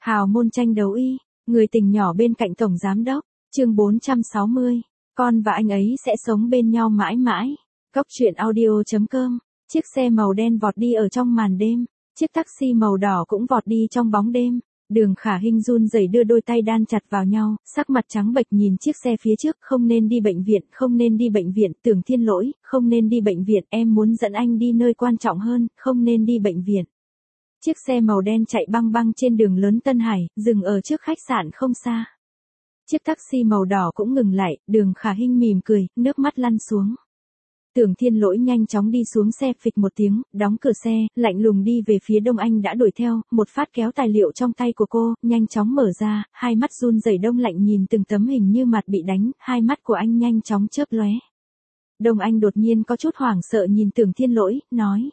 Hào môn tranh đấu y, người tình nhỏ bên cạnh tổng giám đốc, chương 460, con và anh ấy sẽ sống bên nhau mãi mãi. Góc truyện audio.com, chiếc xe màu đen vọt đi ở trong màn đêm, chiếc taxi màu đỏ cũng vọt đi trong bóng đêm. Đường Khả Hinh run rẩy đưa đôi tay đan chặt vào nhau, sắc mặt trắng bệch nhìn chiếc xe phía trước. Không nên đi bệnh viện, không nên đi bệnh viện. Tưởng Thiên Lỗi, không nên đi bệnh viện, em muốn dẫn anh đi nơi quan trọng hơn, không nên đi bệnh viện. Chiếc xe màu đen chạy băng băng trên đường lớn Tân Hải, dừng ở trước khách sạn không xa. Chiếc taxi màu đỏ cũng ngừng lại, Đường Khả Hinh mỉm cười, nước mắt lăn xuống. Tưởng Thiên Lỗi nhanh chóng đi xuống xe, phịch một tiếng, đóng cửa xe, lạnh lùng đi về phía Đông Anh đã đuổi theo, một phát kéo tài liệu trong tay của cô, nhanh chóng mở ra, hai mắt run rẩy Đông lạnh nhìn từng tấm hình như mặt bị đánh, hai mắt của anh nhanh chóng chớp lóe. Đông Anh đột nhiên có chút hoảng sợ nhìn Tưởng Thiên Lỗi, nói.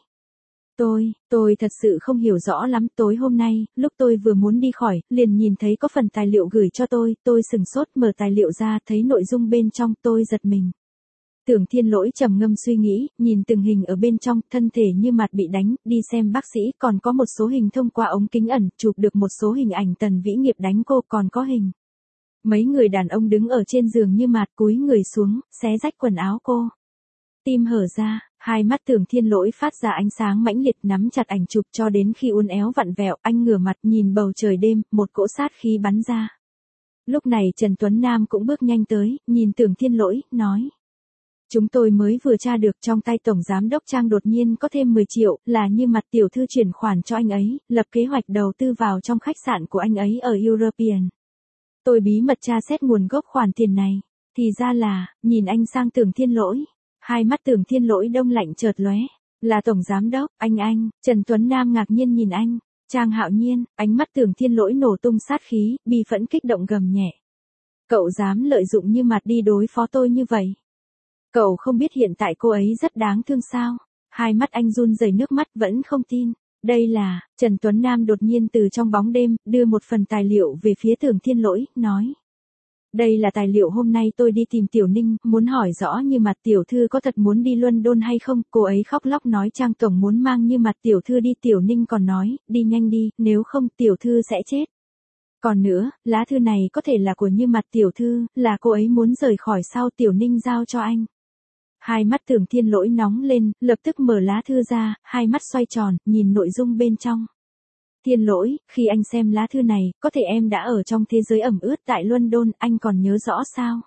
Tôi thật sự không hiểu rõ lắm, tối hôm nay, lúc tôi vừa muốn đi khỏi, liền nhìn thấy có phần tài liệu gửi cho tôi sừng sốt mở tài liệu ra thấy nội dung bên trong, tôi giật mình. Tưởng Thiên Lỗi trầm ngâm suy nghĩ, nhìn từng hình ở bên trong, thân thể như mặt bị đánh, đi xem bác sĩ, còn có một số hình thông qua ống kính ẩn, chụp được một số hình ảnh Tần Vĩ Nghiệp đánh cô, còn có hình. Mấy người đàn ông đứng ở trên giường như mặt cúi người xuống, xé rách quần áo cô. Tim hở ra, hai mắt Tưởng Thiên Lỗi phát ra ánh sáng mãnh liệt nắm chặt ảnh chụp cho đến khi uốn éo vặn vẹo, anh ngửa mặt nhìn bầu trời đêm, một cỗ sát khí bắn ra. Lúc này Trần Tuấn Nam cũng bước nhanh tới, nhìn Tưởng Thiên Lỗi, nói. Chúng tôi mới vừa tra được trong tay Tổng Giám đốc Trang đột nhiên có thêm 10 triệu, là như mặt tiểu thư chuyển khoản cho anh ấy, lập kế hoạch đầu tư vào trong khách sạn của anh ấy ở European. Tôi bí mật tra xét nguồn gốc khoản tiền này, thì ra là, nhìn anh sang Tưởng Thiên Lỗi. Hai mắt Tưởng Thiên Lỗi đông lạnh chợt lóe, là Tổng Giám đốc, anh, Trần Tuấn Nam ngạc nhiên nhìn anh, Trang Hạo Nhiên, ánh mắt Tưởng Thiên Lỗi nổ tung sát khí, bi phẫn kích động gầm nhẹ. Cậu dám lợi dụng như mặt đi đối phó tôi như vậy? Cậu không biết hiện tại cô ấy rất đáng thương sao? Hai mắt anh run rẩy nước mắt vẫn không tin. Đây là, Trần Tuấn Nam đột nhiên từ trong bóng đêm, đưa một phần tài liệu về phía Tưởng Thiên Lỗi, nói. Đây là tài liệu hôm nay tôi đi tìm Tiểu Ninh, muốn hỏi rõ như mặt tiểu thư có thật muốn đi London hay không, cô ấy khóc lóc nói Trang Tổng muốn mang như mặt tiểu thư đi, Tiểu Ninh còn nói, đi nhanh đi, nếu không tiểu thư sẽ chết. Còn nữa, lá thư này có thể là của như mặt tiểu thư, là cô ấy muốn rời khỏi sau Tiểu Ninh giao cho anh. Hai mắt Tưởng Thiên Lỗi nóng lên, lập tức mở lá thư ra, hai mắt xoay tròn, nhìn nội dung bên trong. Thiên Lỗi, khi anh xem lá thư này, có thể em đã ở trong thế giới ẩm ướt tại London, anh còn nhớ rõ sao?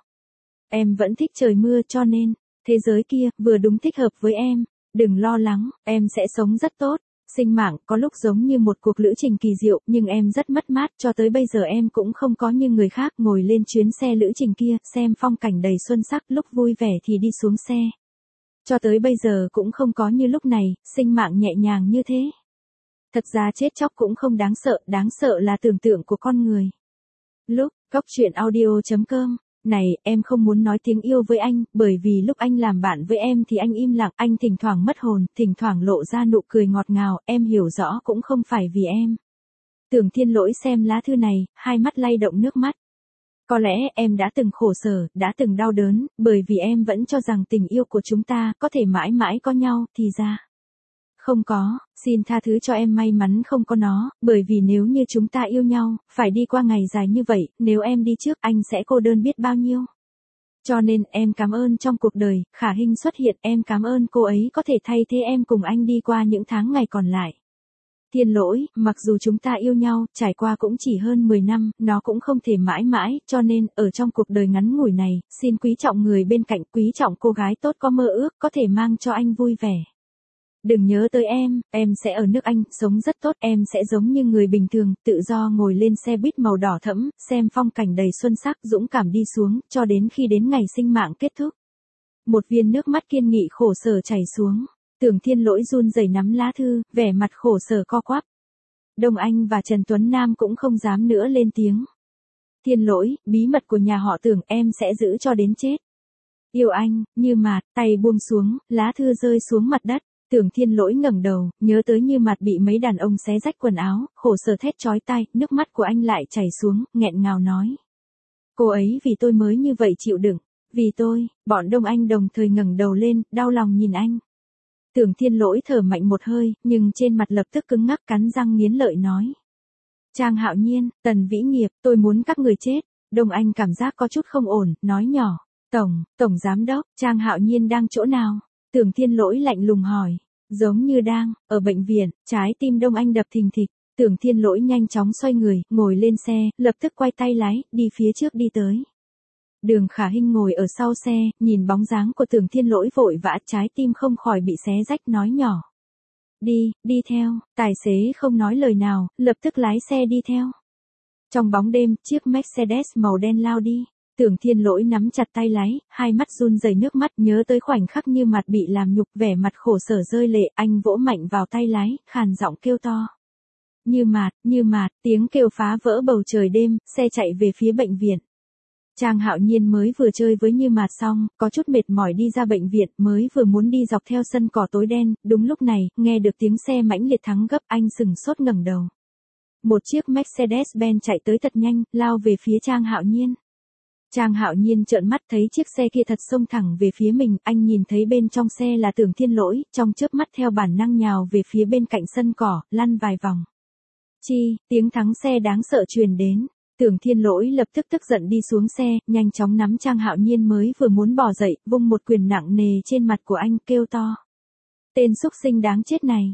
Em vẫn thích trời mưa cho nên, thế giới kia, vừa đúng thích hợp với em. Đừng lo lắng, em sẽ sống rất tốt. Sinh mạng, có lúc giống như một cuộc lữ trình kỳ diệu, nhưng em rất mất mát, cho tới bây giờ em cũng không có như người khác ngồi lên chuyến xe lữ trình kia, xem phong cảnh đầy xuân sắc, lúc vui vẻ thì đi xuống xe. Cho tới bây giờ cũng không có như lúc này, sinh mạng nhẹ nhàng như thế. Thật ra chết chóc cũng không đáng sợ là tưởng tượng của con người. Lúc, góc truyện audio.com, này, em không muốn nói tiếng yêu với anh, bởi vì lúc anh làm bạn với em thì anh im lặng, anh thỉnh thoảng mất hồn, thỉnh thoảng lộ ra nụ cười ngọt ngào, em hiểu rõ cũng không phải vì em. Tưởng Thiên Lỗi xem lá thư này, hai mắt lay động nước mắt. Có lẽ em đã từng khổ sở, đã từng đau đớn, bởi vì em vẫn cho rằng tình yêu của chúng ta có thể mãi mãi có nhau, thì ra. Không có, xin tha thứ cho em may mắn không có nó, bởi vì nếu như chúng ta yêu nhau, phải đi qua ngày dài như vậy, nếu em đi trước anh sẽ cô đơn biết bao nhiêu. Cho nên em cảm ơn trong cuộc đời, Khả Hinh xuất hiện, em cảm ơn cô ấy có thể thay thế em cùng anh đi qua những tháng ngày còn lại. Thiên Lỗi, mặc dù chúng ta yêu nhau, trải qua cũng chỉ hơn 10 năm, nó cũng không thể mãi mãi, cho nên, ở trong cuộc đời ngắn ngủi này, xin quý trọng người bên cạnh, quý trọng cô gái tốt có mơ ước, có thể mang cho anh vui vẻ. Đừng nhớ tới em sẽ ở nước Anh, sống rất tốt, em sẽ giống như người bình thường, tự do ngồi lên xe buýt màu đỏ thẫm, xem phong cảnh đầy xuân sắc, dũng cảm đi xuống, cho đến khi đến ngày sinh mạng kết thúc. Một viên nước mắt kiên nghị khổ sở chảy xuống, Tưởng Thiên Lỗi run rẩy nắm lá thư, vẻ mặt khổ sở co quắp. Đông Anh và Trần Tuấn Nam cũng không dám nữa lên tiếng. Thiên Lỗi, bí mật của nhà họ Tưởng em sẽ giữ cho đến chết. Yêu anh, như mạt, tay buông xuống, lá thư rơi xuống mặt đất. Tưởng Thiên Lỗi ngẩng đầu, nhớ tới như mặt bị mấy đàn ông xé rách quần áo, khổ sở thét chói tai, nước mắt của anh lại chảy xuống, nghẹn ngào nói. Cô ấy vì tôi mới như vậy chịu đựng, vì tôi, bọn Đông Anh đồng thời ngẩng đầu lên, đau lòng nhìn anh. Tưởng Thiên Lỗi thở mạnh một hơi, nhưng trên mặt lập tức cứng ngắc cắn răng nghiến lợi nói. Trang Hạo Nhiên, Tần Vĩ Nghiệp, tôi muốn các người chết. Đông Anh cảm giác có chút không ổn, nói nhỏ. Tổng giám đốc, Trang Hạo Nhiên đang chỗ nào? Tưởng Thiên Lỗi lạnh lùng hỏi. Giống như đang, ở bệnh viện, trái tim Đông Anh đập thình thịch. Tưởng Thiên Lỗi nhanh chóng xoay người, ngồi lên xe, lập tức quay tay lái, đi phía trước đi tới. Đường Khả Hinh ngồi ở sau xe, nhìn bóng dáng của Tưởng Thiên Lỗi vội vã, trái tim không khỏi bị xé rách, nói nhỏ. Đi theo, tài xế không nói lời nào, lập tức lái xe đi theo. Trong bóng đêm, chiếc Mercedes màu đen lao đi. Tưởng Thiên Lỗi nắm chặt tay lái, hai mắt run rẩy nước mắt, nhớ tới khoảnh khắc Như Mạt bị làm nhục, vẻ mặt khổ sở rơi lệ, anh vỗ mạnh vào tay lái, khàn giọng kêu to. Như Mạt, tiếng kêu phá vỡ bầu trời đêm, xe chạy về phía bệnh viện. Trang Hạo Nhiên mới vừa chơi với Như Mạt xong, có chút mệt mỏi đi ra bệnh viện, mới vừa muốn đi dọc theo sân cỏ tối đen, đúng lúc này, nghe được tiếng xe mãnh liệt thắng gấp, anh sừng sốt ngẩng đầu. Một chiếc Mercedes-Benz chạy tới thật nhanh, lao về phía Trang Hạo Nhiên. Trang Hạo Nhiên trợn mắt thấy chiếc xe kia thật xông thẳng về phía mình, anh nhìn thấy bên trong xe là Tưởng Thiên Lỗi, trong chớp mắt theo bản năng nhào về phía bên cạnh sân cỏ, lăn vài vòng. Tiếng thắng xe đáng sợ truyền đến. Tưởng Thiên Lỗi lập tức tức giận đi xuống xe, nhanh chóng nắm Trang Hạo Nhiên mới vừa muốn bò dậy, vung một quyền nặng nề trên mặt của anh, kêu to. Tên xúc sinh đáng chết này.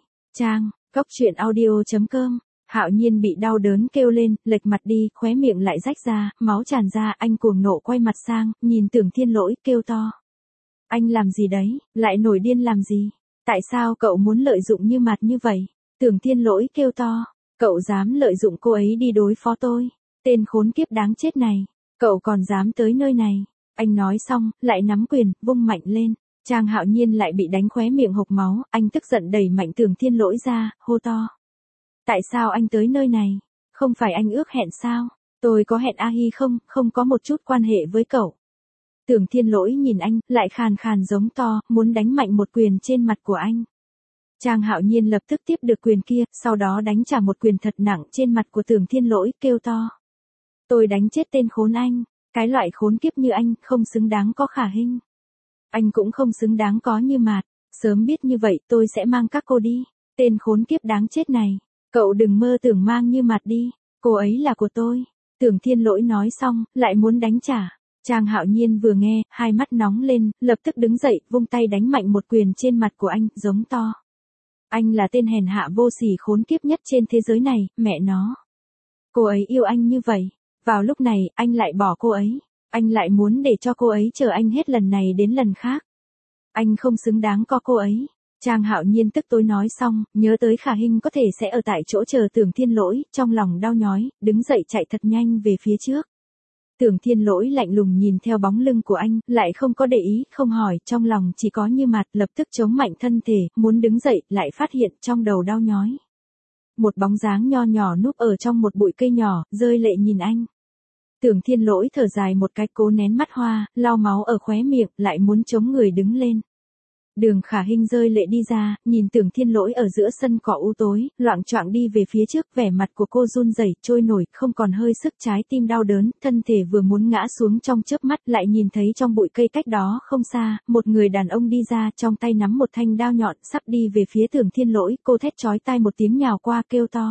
Cóc truyện audio.com. Hạo Nhiên bị đau đớn kêu lên, lệch mặt đi, khóe miệng lại rách ra, máu tràn ra, anh cuồng nộ quay mặt sang, nhìn Tưởng Thiên Lỗi, kêu to. Anh làm gì đấy, lại nổi điên làm gì? Tại sao cậu muốn lợi dụng Như Mạt như vậy? Tưởng Thiên Lỗi kêu to. Cậu dám lợi dụng cô ấy đi đối phó tôi. Tên khốn kiếp đáng chết này. Cậu còn dám tới nơi này. Anh nói xong, lại nắm quyền, vung mạnh lên. Trang Hạo Nhiên lại bị đánh khóe miệng hộc máu, anh tức giận đẩy mạnh Tưởng Thiên Lỗi ra, hô to. Tại sao anh tới nơi này? Không phải anh ước hẹn sao? Tôi có hẹn A-hi không có một chút quan hệ với cậu. Tưởng Thiên Lỗi nhìn anh, lại khàn khàn giống to, muốn đánh mạnh một quyền trên mặt của anh. Trang Hạo Nhiên lập tức tiếp được quyền kia, sau đó đánh trả một quyền thật nặng trên mặt của Tưởng Thiên Lỗi, kêu to. Tôi đánh chết tên khốn anh, cái loại khốn kiếp như anh, không xứng đáng có Khả Hinh. Anh cũng không xứng đáng có Như Mạt, sớm biết như vậy tôi sẽ mang các cô đi. Tên khốn kiếp đáng chết này, cậu đừng mơ tưởng mang Như Mạt đi, cô ấy là của tôi. Tưởng Thiên Lỗi nói xong, lại muốn đánh trả. Trang Hạo Nhiên vừa nghe, hai mắt nóng lên, lập tức đứng dậy, vung tay đánh mạnh một quyền trên mặt của anh, giống to. Anh là tên hèn hạ vô sỉ khốn kiếp nhất trên thế giới này, mẹ nó. Cô ấy yêu anh như vậy. Vào lúc này, anh lại bỏ cô ấy. Anh lại muốn để cho cô ấy chờ anh hết lần này đến lần khác. Anh không xứng đáng có cô ấy. Trang Hạo Nhiên tức tối nói xong, nhớ tới Khả Hinh có thể sẽ ở tại chỗ chờ Tưởng Thiên Lỗi, trong lòng đau nhói, đứng dậy chạy thật nhanh về phía trước. Tưởng Thiên Lỗi lạnh lùng nhìn theo bóng lưng của anh, lại không có để ý, không hỏi, trong lòng chỉ có Như Mạt, lập tức chống mạnh thân thể, muốn đứng dậy, lại phát hiện trong đầu đau nhói. Một bóng dáng nho nhỏ núp ở trong một bụi cây nhỏ, rơi lệ nhìn anh. Tưởng Thiên Lỗi thở dài một cái, cố nén mắt hoa, lau máu ở khóe miệng, lại muốn chống người đứng lên. Đường Khả Hinh rơi lệ đi ra, nhìn Tưởng Thiên Lỗi ở giữa sân cỏ u tối, loạng choạng đi về phía trước, vẻ mặt của cô run rẩy, trôi nổi, không còn hơi sức, trái tim đau đớn, thân thể vừa muốn ngã xuống trong chớp mắt, lại nhìn thấy trong bụi cây cách đó không xa, một người đàn ông đi ra, trong tay nắm một thanh đao nhọn, sắp đi về phía Tưởng Thiên Lỗi, cô thét chói tai một tiếng nhào qua, kêu to.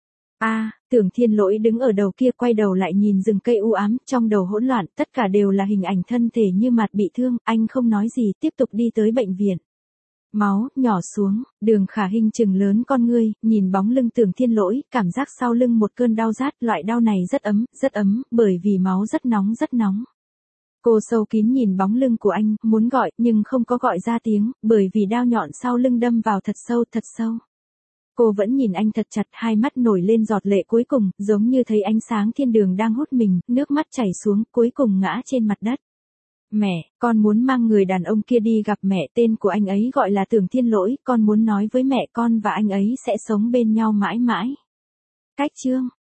Tưởng Thiên Lỗi đứng ở đầu kia, quay đầu lại nhìn rừng cây u ám, trong đầu hỗn loạn, tất cả đều là hình ảnh thân thể Như Mạt bị thương, anh không nói gì, tiếp tục đi tới bệnh viện. Máu nhỏ xuống, Đường Khả Hinh trừng lớn con ngươi, nhìn bóng lưng Tưởng Thiên Lỗi, cảm giác sau lưng một cơn đau rát, loại đau này rất ấm, bởi vì máu rất nóng. Cô sâu kín nhìn bóng lưng của anh, muốn gọi, nhưng không có gọi ra tiếng, bởi vì đao nhọn sau lưng đâm vào thật sâu. Cô vẫn nhìn anh thật chặt, hai mắt nổi lên giọt lệ cuối cùng, giống như thấy ánh sáng thiên đường đang hút mình, nước mắt chảy xuống, cuối cùng ngã trên mặt đất. Mẹ, con muốn mang người đàn ông kia đi gặp mẹ, tên của anh ấy gọi là Tưởng Thiên Lỗi, con muốn nói với mẹ con và anh ấy sẽ sống bên nhau mãi mãi. Cách chương